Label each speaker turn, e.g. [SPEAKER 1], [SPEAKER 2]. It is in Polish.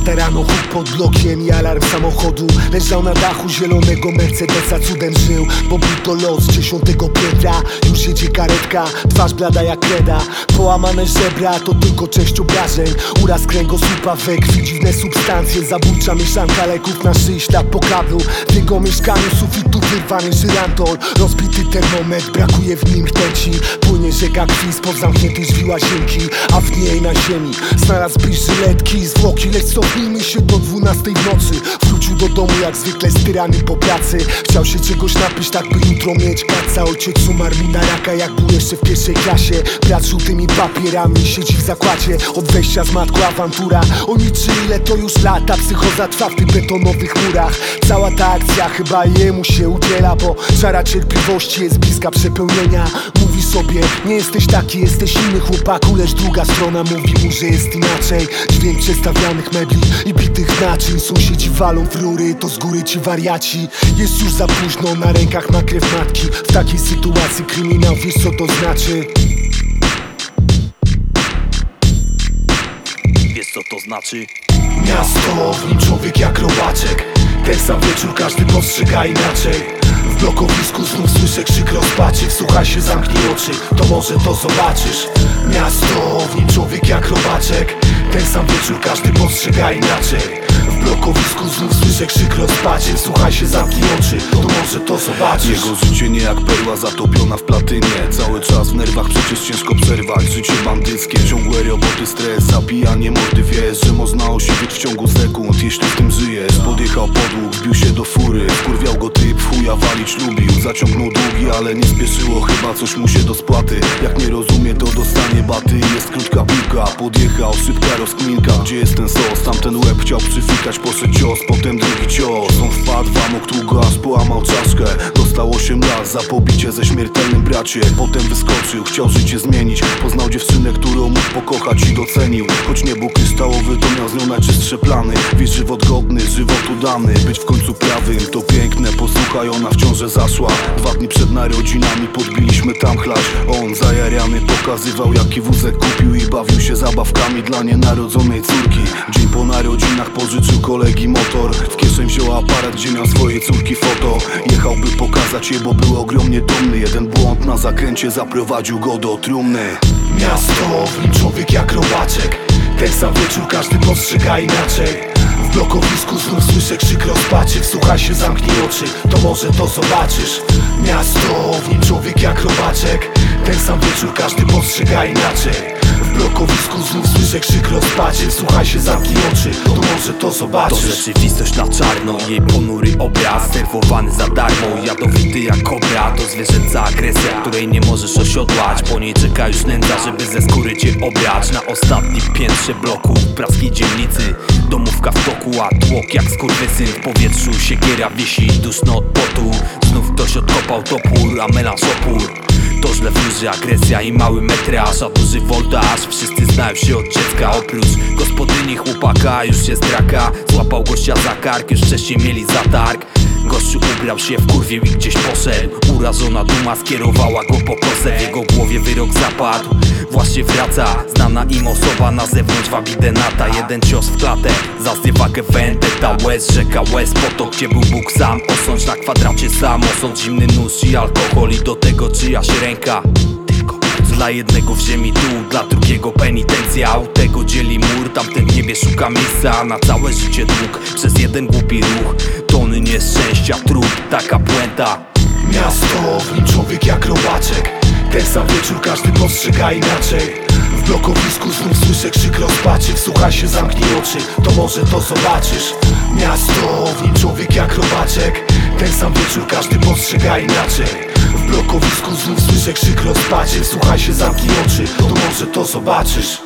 [SPEAKER 1] 4 rano, huk pod blokiem i alarm samochodu. Leżał na dachu zielonego Mercedesa, cudem żył, bo był to los 10. piętra. Już jedzie karetka, twarz blada jak kreda. Połamane żebra to tylko część obrażeń. Uraz kręgosłupa, we krwi dziwne substancje. Zabójcza mieszanka leków na szyi, ślad po kablu. W jego mieszkaniu sufitu wyrwany żyrantol. Rozbity termometr, brakuje w nim rtęci. Płynie rzeka krwi spod zamkniętej drzwi łazienki, a w niej na ziemi znalazł bliż żyletki i zwłoki. Lecz cofnijmy się do 12 w nocy. Wrócił do domu jak zwykle styrany po pracy. Chciał się czegoś napić, tak by jutro mieć kaca. Ojciec umarł mu na raka, jak był jeszcze w 1. klasie. Brat żółtymi papierami siedzi w zakładzie. Od wejścia z matką awantura. O niczy ile to już lata, psychoza trwa w tych betonowych murach. Cała ta akcja chyba jemu się udziela, bo czara cierpliwości jest bliska przepełnienia. Mówi sobie, nie jesteś taki, jesteś inny chłopaku. Lecz druga strona mówi mu, że jest inaczej. Dźwięk przestawianych mebli i bitych naczyń. Sąsiedzi walą w rury, to z góry ci wariaci. Jest już za późno, na rękach ma krew matki. W takiej sytuacji kryminał, wiesz co to znaczy?
[SPEAKER 2] Wiesz co to znaczy?
[SPEAKER 1] Miasto, w nim człowiek jak robaczek. Ten sam wieczór każdy postrzega inaczej. W blokowisku znów słyszę krzyk rozpaczy. Wsłuchaj się, zamknij oczy, to może to zobaczysz. Miasto, w nim człowiek jak robaczek. Ten sam wieczór każdy postrzega inaczej. W blokowisku znów słyszę krzyk rozpaczy. Wsłuchaj się, zamknij oczy, to może to zobaczysz.
[SPEAKER 3] Jego życie nie jak perła zatopiona w platynie. Cały czas w nerwach przecież ciężko przerwać. Życie bandyckie, ciągłe roboty, stres, zabijanie mordy. Wiesz, że można osiwieć w ciągu sekund, jeśli w tym żyjesz. Podjechał podług, wbił się do fury. Wkurwiał go typ, w chuja walić lubił. Zaciągnął długi, ale nie spieszyło, chyba coś mu się do spłaty. Jak nie rozumie, to dostanie baty. Jest krótka piłka, podjechał, szybka rozkminka. Gdzie jest ten sos? Tamten łeb chciał przyfikać, poszedł cios, potem drugi cios. On wpadł w amok długo, aż połamał czaszkę. Dostał 8 lat za pobicie ze śmiertelnym bracie. Potem wyskoczył, chciał życie zmienić. Poznał dziewczynę, którą mógł pokochać i docenił. Choć nie był kryształowy, to miał z nią najczystsze plany. Wiesz, żywot godny, żywotu dany. Być w końcu prawym, to piękne, posłuchaj, ona w ciążę zaszła. 2 dni przed narodzinami podbiliśmy tam chlać. On zajarany pokazywał, jaki wózek kupił i bawił się zabawkami dla nienarodzonej córki. Dzień po narodzinach pożyczył kolegi motor. W kieszeń wziął aparat, gdzie miał swojej córki foto. Jechałby pokazać je, bo był ogromnie dumny. Jeden błąd na zakręcie zaprowadził go do trumny.
[SPEAKER 1] Miasto, w nim człowiek jak robaczek. Ten sam wieczór każdy postrzega inaczej. W blokowisku znów słyszę krzyk rozpaczy. Wsłuchaj się, zamknij oczy, to może to zobaczysz. Miasto, w nim człowiek jak robaczek. Ten sam wieczór każdy postrzega inaczej. W blokowisku znów słyszę krzyk rozpaczy. Wsłuchaj się, zamknij oczy, to może to zobaczysz.
[SPEAKER 2] To rzeczywistość na czarno, jej ponury obraz. Serwowany za darmo, jadowity jak kobra. To zwierzęca agresja, której nie możesz osiodłać. Po niej czeka już nędza, żeby ze skóry cię obrać. Na ostatnim piętrze bloku w praskiej dzielnicy. Domówka w toku, a tłok jak skurwysyn. W powietrzu siekiera wisi, duszno od potu. Znów ktoś odkopał topór, a melanż opór. To źle wróży agresja i mały metraż, a duży woltaż. Wszyscy znają się od dziecka, oprócz gospodyni chłopaka. Już jest draka, złapał gościa za kark, już wcześniej mieli zatarg. Gościu ubrał się, wkurwił i gdzieś poszedł. Urażona duma skierowała go po kosę. W jego głowie wyrok zapadł, właśnie wraca. Znana im osoba na zewnątrz wabi denata. Jeden cios w klatę, za zniewagę vendetta. Łez, rzeka łez, potok, gdzie był Bóg sam. Osądź na kwadracie sam, osądź zimny nóż i alkohol. I do tego czyjaś ręka. Dla jednego w ziemi dół, dla drugiego penitencja. U tego dzieli mur, tamten w niebie szuka miejsca. Na całe życie dług, przez jeden głupi ruch. Tony nieszczęścia, trup, taka puenta.
[SPEAKER 1] Miasto, w nim człowiek jak robaczek. Ten sam wieczór każdy postrzega inaczej. W blokowisku znów słyszę krzyk rozpaczy. Wsłuchaj się, zamknij oczy, to może to zobaczysz. Miasto, w nim człowiek jak robaczek. Ten sam wieczór każdy postrzega inaczej. W blokowisku znów słyszę krzyk rozpaczy. Wsłuchaj się, zamknij oczy, to może to zobaczysz.